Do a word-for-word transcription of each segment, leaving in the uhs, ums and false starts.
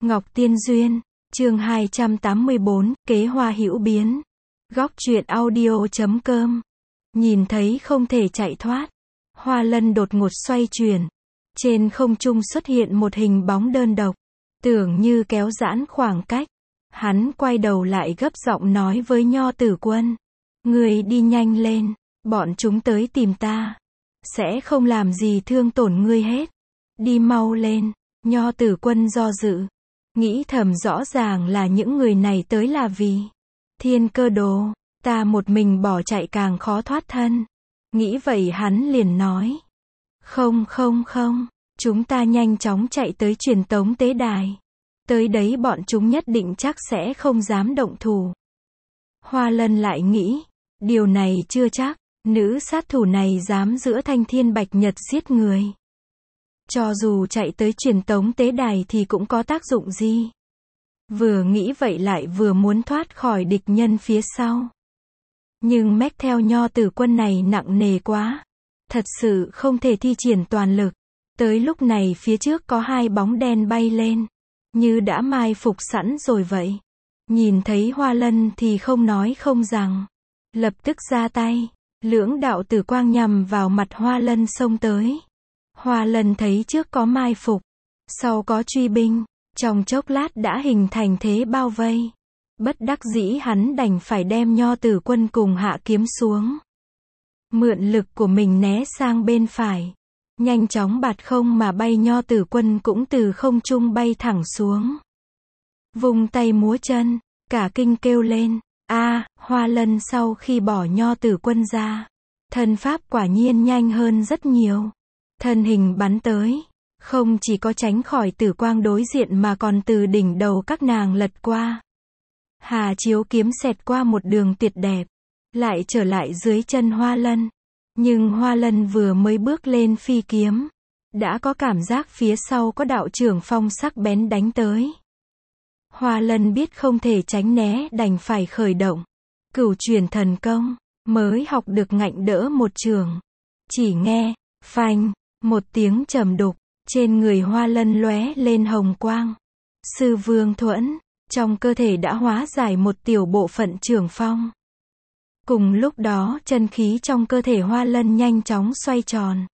Ngọc Tiên Duyên, chương hai trăm tám mươi bốn, kế hoa hữu biến. Góc truyện audio chấm com. Nhìn thấy không thể chạy thoát, Hoa Lân đột ngột xoay chuyển. Trên không trung xuất hiện một hình bóng đơn độc, tưởng như kéo giãn khoảng cách. Hắn quay đầu lại gấp giọng nói với Nho Tử Quân. Người đi nhanh lên, bọn chúng tới tìm ta. Sẽ không làm gì thương tổn ngươi hết. Đi mau lên. Nho Tử Quân do dự. Nghĩ thầm rõ ràng là những người này tới là vì Thiên Cơ Đồ, ta một mình bỏ chạy càng khó thoát thân. Nghĩ vậy hắn liền nói. Không không không, chúng ta nhanh chóng chạy tới truyền tống tế đài. Tới đấy bọn chúng nhất định chắc sẽ không dám động thủ. Hoa Lân lại nghĩ, điều này chưa chắc, nữ sát thủ này dám giữa thanh thiên bạch nhật giết người. Cho dù chạy tới truyền tống tế đài thì cũng có tác dụng gì. Vừa nghĩ vậy lại vừa muốn thoát khỏi địch nhân phía sau. Nhưng mách theo Nho Tử Quân này nặng nề quá. Thật sự không thể thi triển toàn lực. Tới lúc này phía trước có hai bóng đen bay lên. Như đã mai phục sẵn rồi vậy. Nhìn thấy Hoa Lân thì không nói không rằng. Lập tức ra tay. Lưỡng đạo tử quang nhằm vào mặt Hoa Lân xông tới. Hoa Lân thấy trước có mai phục, sau có truy binh, trong chốc lát đã hình thành thế bao vây. Bất đắc dĩ hắn đành phải đem Nho Tử Quân cùng hạ kiếm xuống. Mượn lực của mình né sang bên phải. Nhanh chóng bạt không mà bay, Nho Tử Quân cũng từ không trung bay thẳng xuống. Vung tay múa chân, cả kinh kêu lên. A, Hoa Lân sau khi bỏ Nho Tử Quân ra, thân pháp quả nhiên nhanh hơn rất nhiều. Thân hình bắn tới, không chỉ có tránh khỏi tử quang đối diện mà còn từ đỉnh đầu các nàng lật qua. Hà chiếu kiếm xẹt qua một đường tuyệt đẹp, lại trở lại dưới chân Hoa Lân. Nhưng Hoa Lân vừa mới bước lên phi kiếm, đã có cảm giác phía sau có đạo trưởng phong sắc bén đánh tới. Hoa Lân biết không thể tránh né đành phải khởi động Cửu Chuyển Thần Công, mới học được ngạnh đỡ một trường. Chỉ nghe, phanh, một tiếng trầm đục, trên người Hoa Lân lóe lên hồng quang. Sư Vương Thuẫn, trong cơ thể đã hóa giải một tiểu bộ phận trưởng phong. Cùng lúc đó chân khí trong cơ thể Hoa Lân nhanh chóng xoay tròn.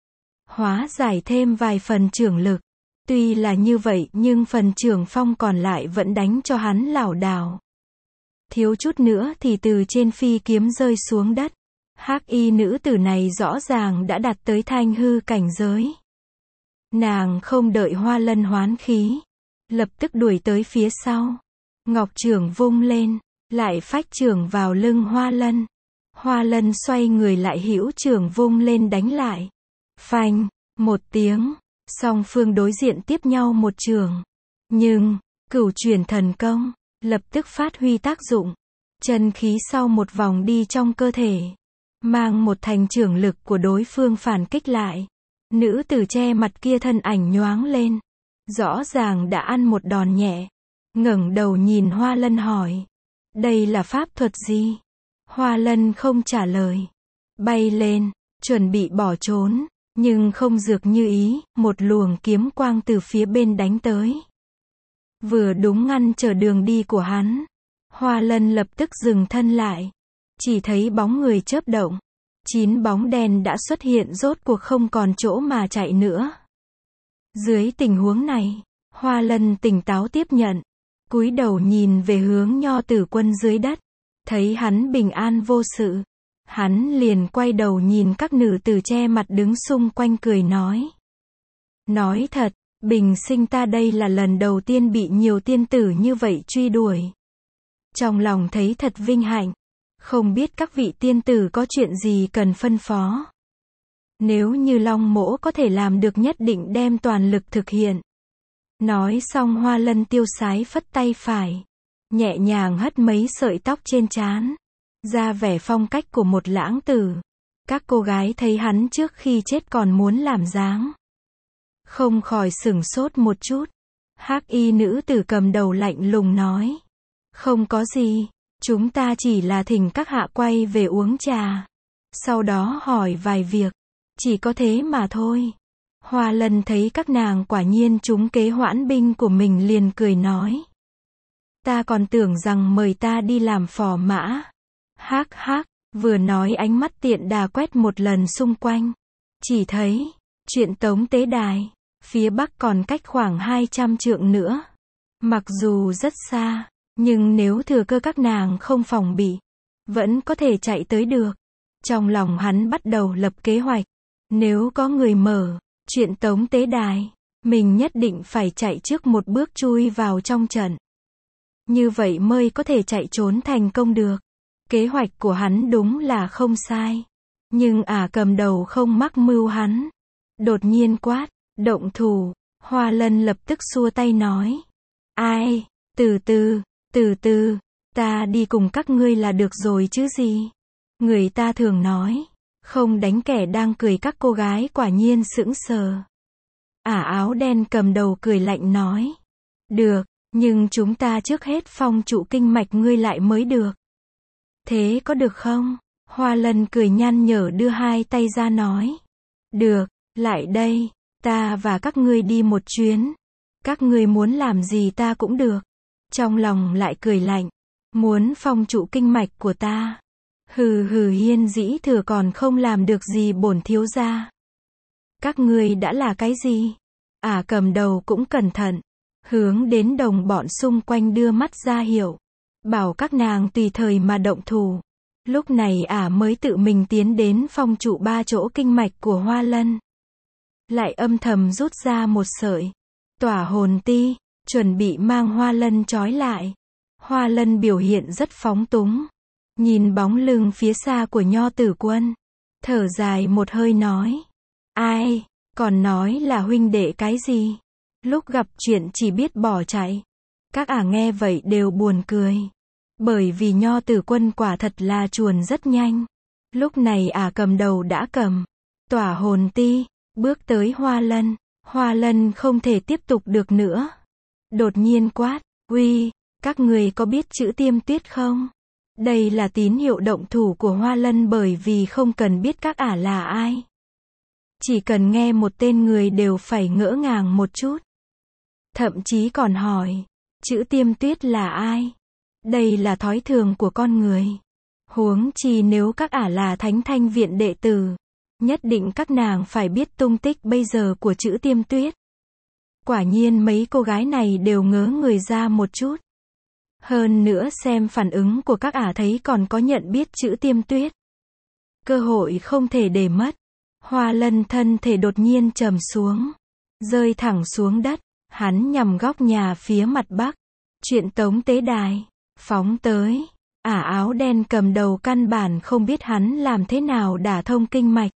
Hóa giải thêm vài phần trưởng lực. Tuy là như vậy nhưng phần trưởng phong còn lại vẫn đánh cho hắn lảo đảo. Thiếu chút nữa thì từ trên phi kiếm rơi xuống đất. Hắc y nữ tử này rõ ràng đã đạt tới thanh hư cảnh giới. Nàng không đợi Hoa Lân hoán khí, lập tức đuổi tới phía sau. Ngọc chưởng vung lên, lại phách chưởng vào lưng Hoa Lân. Hoa Lân xoay người lại hữu chưởng vung lên đánh lại. Phanh, một tiếng, song phương đối diện tiếp nhau một chưởng. Nhưng, Cửu Chuyển Thần Công, lập tức phát huy tác dụng. Chân khí sau một vòng đi trong cơ thể, mang một thành trưởng lực của đối phương phản kích lại. Nữ tử che mặt kia thân ảnh nhoáng lên. Rõ ràng đã ăn một đòn nhẹ. Ngẩng đầu nhìn Hoa Lân hỏi. Đây là pháp thuật gì? Hoa Lân không trả lời. Bay lên, chuẩn bị bỏ trốn. Nhưng không dược như ý, một luồng kiếm quang từ phía bên đánh tới. Vừa đúng ngăn trở đường đi của hắn. Hoa Lân lập tức dừng thân lại. Chỉ thấy bóng người chớp động. Chín bóng đen đã xuất hiện, rốt cuộc không còn chỗ mà chạy nữa. Dưới tình huống này, Hoa Lân tỉnh táo tiếp nhận. Cúi đầu nhìn về hướng Nho Tử Quân dưới đất. Thấy hắn bình an vô sự. Hắn liền quay đầu nhìn các nữ tử che mặt đứng xung quanh cười nói. Nói thật, bình sinh ta đây là lần đầu tiên bị nhiều tiên tử như vậy truy đuổi. Trong lòng thấy thật vinh hạnh. Không biết các vị tiên tử có chuyện gì cần phân phó. Nếu như Long Mỗ có thể làm được nhất định đem toàn lực thực hiện. Nói xong Hoa Lân tiêu sái phất tay phải. Nhẹ nhàng hất mấy sợi tóc trên trán. Ra vẻ phong cách của một lãng tử. Các cô gái thấy hắn trước khi chết còn muốn làm dáng. Không khỏi sửng sốt một chút. Hắc y nữ tử cầm đầu lạnh lùng nói. Không có gì. Chúng ta chỉ là thỉnh các hạ quay về uống trà. Sau đó hỏi vài việc. Chỉ có thế mà thôi. Hoa Lân thấy các nàng quả nhiên trúng kế hoãn binh của mình liền cười nói. Ta còn tưởng rằng mời ta đi làm phò mã. Hác hác, vừa nói ánh mắt tiện đà quét một lần xung quanh. Chỉ thấy, chuyện Tống Tế Đài, phía bắc còn cách khoảng hai trăm trượng nữa. Mặc dù rất xa, nhưng nếu thừa cơ các nàng không phòng bị, vẫn có thể chạy tới được. Trong lòng hắn bắt đầu lập kế hoạch. Nếu có người mở chuyện Tống Tế Đài, mình nhất định phải chạy trước một bước chui vào trong trận. Như vậy mới có thể chạy trốn thành công được. Kế hoạch của hắn đúng là không sai. Nhưng ả cầm đầu không mắc mưu hắn. Đột nhiên quát, động thủ. Hoa Lân lập tức xua tay nói. Ai, từ từ, từ từ, ta đi cùng các ngươi là được rồi chứ gì. Người ta thường nói, không đánh kẻ đang cười, các cô gái quả nhiên sững sờ. Ả áo đen cầm đầu cười lạnh nói. Được, nhưng chúng ta trước hết phong trụ kinh mạch ngươi lại mới được. Thế có được không? Hoa Lân cười nhăn nhở đưa hai tay ra nói. Được, lại đây, ta và các ngươi đi một chuyến. Các ngươi muốn làm gì ta cũng được. Trong lòng lại cười lạnh. Muốn phong trụ kinh mạch của ta. Hừ hừ, Hiên Dĩ Thừa còn không làm được gì bổn thiếu gia. Các ngươi đã là cái gì? Ả cầm đầu cũng cẩn thận. Hướng đến đồng bọn xung quanh đưa mắt ra hiệu. Bảo các nàng tùy thời mà động thủ. Lúc này ả mới tự mình tiến đến phong trụ ba chỗ kinh mạch của Hoa Lân. Lại âm thầm rút ra một sợi. Tỏa hồn ti, chuẩn bị mang Hoa Lân trói lại. Hoa Lân biểu hiện rất phóng túng. Nhìn bóng lưng phía xa của Nho Tử Quân. Thở dài một hơi nói. Ai, còn nói là huynh đệ cái gì? Lúc gặp chuyện chỉ biết bỏ chạy. Các ả nghe vậy đều buồn cười. Bởi vì Nho Tử Quân quả thật là chuồn rất nhanh. Lúc này ả cầm đầu đã cầm tỏa hồn ti, bước tới Hoa Lân. Hoa Lân không thể tiếp tục được nữa. Đột nhiên quát, uy, các người có biết chữ Tiêm Tuyết không? Đây là tín hiệu động thủ của Hoa Lân, bởi vì không cần biết các ả là ai. Chỉ cần nghe một tên người đều phải ngỡ ngàng một chút. Thậm chí còn hỏi, chữ Tiêm Tuyết là ai? Đây là thói thường của con người. Huống chi nếu các ả là Thánh Thanh Viện đệ tử, nhất định các nàng phải biết tung tích bây giờ của chữ Tiêm Tuyết. Quả nhiên mấy cô gái này đều ngớ người ra một chút. Hơn nữa xem phản ứng của các ả thấy còn có nhận biết chữ Tiêm Tuyết. Cơ hội không thể để mất. Hoa Lân thân thể đột nhiên trầm xuống, rơi thẳng xuống đất. Hắn nhằm góc nhà phía mặt bắc. Chuyện Tống Tế Đài, phóng tới. Ả áo đen cầm đầu căn bản không biết hắn làm thế nào đả thông kinh mạch.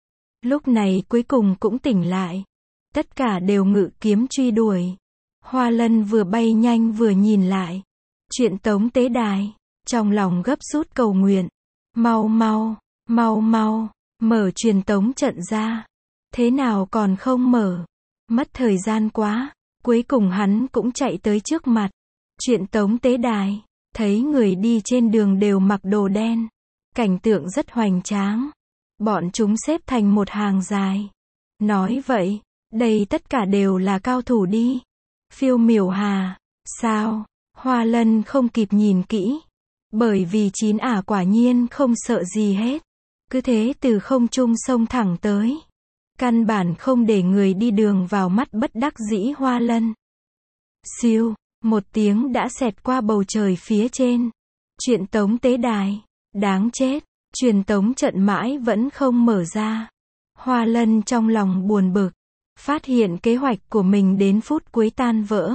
Lúc này cuối cùng cũng tỉnh lại. Tất cả đều ngự kiếm truy đuổi. Hoa Lân vừa bay nhanh vừa nhìn lại. Chuyện Tống Tế Đài, trong lòng gấp rút cầu nguyện. Mau mau, mau mau, mở truyền tống trận ra. Thế nào còn không mở? Mất thời gian quá. Cuối cùng hắn cũng chạy tới trước mặt. Chuyện Tống Tế Đài, thấy người đi trên đường đều mặc đồ đen. Cảnh tượng rất hoành tráng. Bọn chúng xếp thành một hàng dài. Nói vậy, đây tất cả đều là cao thủ đi. Phiêu Miểu Hà, sao? Hoa Lân không kịp nhìn kỹ. Bởi vì chín ả quả nhiên không sợ gì hết. Cứ thế từ không trung xông thẳng tới. Căn bản không để người đi đường vào mắt, bất đắc dĩ Hoa Lân. Siêu, một tiếng đã xẹt qua bầu trời phía trên. Chuyện Tống Tế Đài, đáng chết, truyền tống trận mãi vẫn không mở ra. Hoa Lân trong lòng buồn bực, phát hiện kế hoạch của mình đến phút cuối tan vỡ.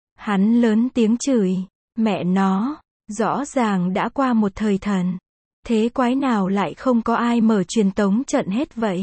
Hắn lớn tiếng chửi, mẹ nó, rõ ràng đã qua một thời thần. Thế quái nào lại không có ai mở truyền tống trận hết vậy?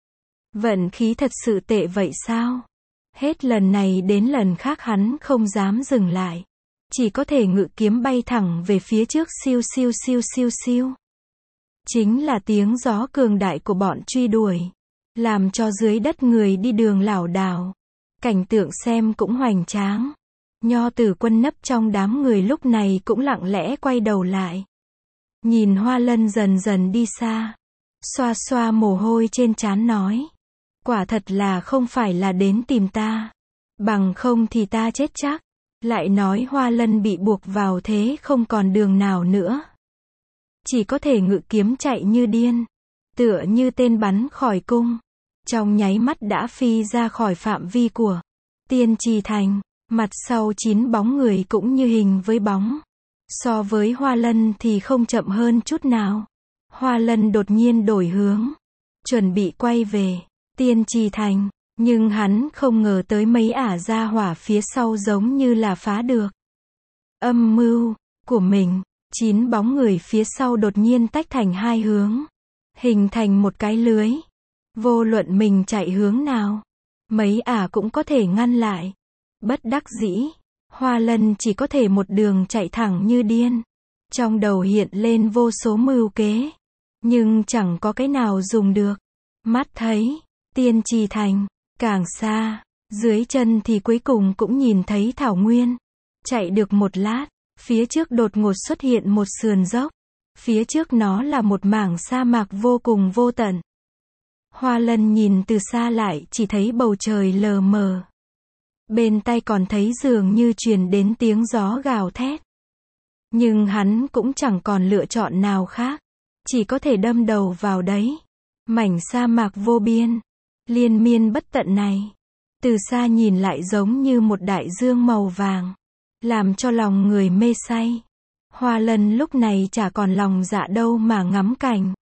Vận khí thật sự tệ vậy sao? Hết lần này đến lần khác hắn không dám dừng lại. Chỉ có thể ngự kiếm bay thẳng về phía trước, siêu siêu siêu siêu siêu. Chính là tiếng gió cường đại của bọn truy đuổi. Làm cho dưới đất người đi đường lảo đảo. Cảnh tượng xem cũng hoành tráng. Nho Tử Quân nấp trong đám người lúc này cũng lặng lẽ quay đầu lại. Nhìn Hoa Lân dần dần đi xa. Xoa xoa mồ hôi trên trán nói. quả thật là không phải là đến tìm ta. Bằng không thì ta chết chắc. Lại nói Hoa Lân bị buộc vào thế không còn đường nào nữa. Chỉ có thể ngự kiếm chạy như điên. Tựa như tên bắn khỏi cung. Trong nháy mắt đã phi ra khỏi phạm vi của Tiên Trì Thành. Mặt sau chín bóng người cũng như hình với bóng. So với Hoa Lân thì không chậm hơn chút nào. Hoa Lân đột nhiên đổi hướng. Chuẩn bị quay về Tiên Trì Thành. Nhưng hắn không ngờ tới mấy ả gia hỏa phía sau giống như là phá được âm mưu của mình. Chín bóng người phía sau đột nhiên tách thành hai hướng. Hình thành một cái lưới. Vô luận mình chạy hướng nào. Mấy ả cũng có thể ngăn lại. Bất đắc dĩ. Hoa Lân chỉ có thể một đường chạy thẳng như điên. Trong đầu hiện lên vô số mưu kế. Nhưng chẳng có cái nào dùng được. Mắt thấy Tiên Trì Thành càng xa, dưới chân thì cuối cùng cũng nhìn thấy thảo nguyên. Chạy được một lát, phía trước đột ngột xuất hiện một sườn dốc. Phía trước nó là một mảng sa mạc vô cùng vô tận. Hoa Lân nhìn từ xa lại chỉ thấy bầu trời lờ mờ. Bên tai còn thấy dường như truyền đến tiếng gió gào thét. Nhưng hắn cũng chẳng còn lựa chọn nào khác. Chỉ có thể đâm đầu vào đấy. Mảnh sa mạc vô biên. Liên miên bất tận này. Từ xa nhìn lại giống như một đại dương màu vàng. Làm cho lòng người mê say. Hoa Lân lúc này chả còn lòng dạ đâu mà ngắm cảnh.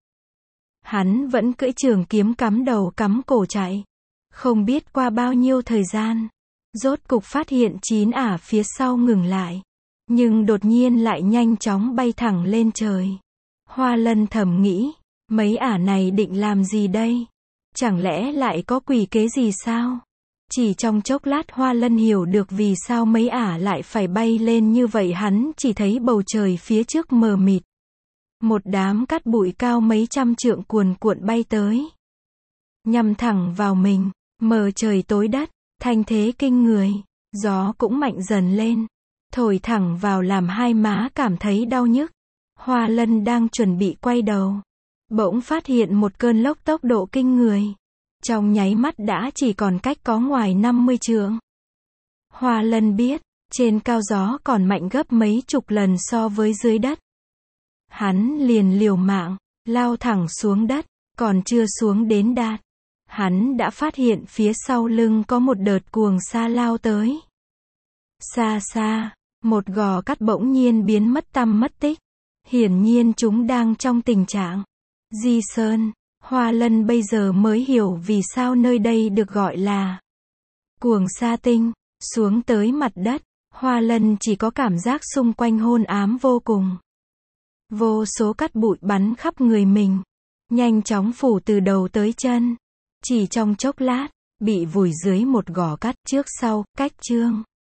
Hắn vẫn cưỡi trường kiếm cắm đầu cắm cổ chạy. Không biết qua bao nhiêu thời gian. Rốt cục phát hiện chín ả phía sau ngừng lại. Nhưng đột nhiên lại nhanh chóng bay thẳng lên trời. Hoa Lân thầm nghĩ. Mấy ả này định làm gì đây? Chẳng lẽ lại có quỷ kế gì sao? Chỉ trong chốc lát Hoa Lân hiểu được vì sao mấy ả lại phải bay lên như vậy. Hắn chỉ thấy bầu trời phía trước mờ mịt. Một đám cát bụi cao mấy trăm trượng cuồn cuộn bay tới. Nhằm thẳng vào mình. Mờ trời tối đất. Thanh thế kinh người. Gió cũng mạnh dần lên. Thổi thẳng vào làm hai má cảm thấy đau nhức. Hoa Lân đang chuẩn bị quay đầu. Bỗng phát hiện một cơn lốc tốc độ kinh người. Trong nháy mắt đã chỉ còn cách có ngoài năm mươi trượng. Hoa Lân biết, trên cao gió còn mạnh gấp mấy chục lần so với dưới đất. Hắn liền liều mạng, lao thẳng xuống đất, còn chưa xuống đến đạt. Hắn đã phát hiện phía sau lưng có một đợt cuồng sa lao tới. Xa xa, một gò cát bỗng nhiên biến mất tăm mất tích. Hiển nhiên chúng đang trong tình trạng di sơn. Hoa Lân bây giờ mới hiểu vì sao nơi đây được gọi là cuồng sa tinh. Xuống tới mặt đất, Hoa Lân chỉ có cảm giác xung quanh hôn ám vô cùng. Vô số cát bụi bắn khắp người mình, nhanh chóng phủ từ đầu tới chân. Chỉ trong chốc lát, bị vùi dưới một gò cát trước sau, cách chương.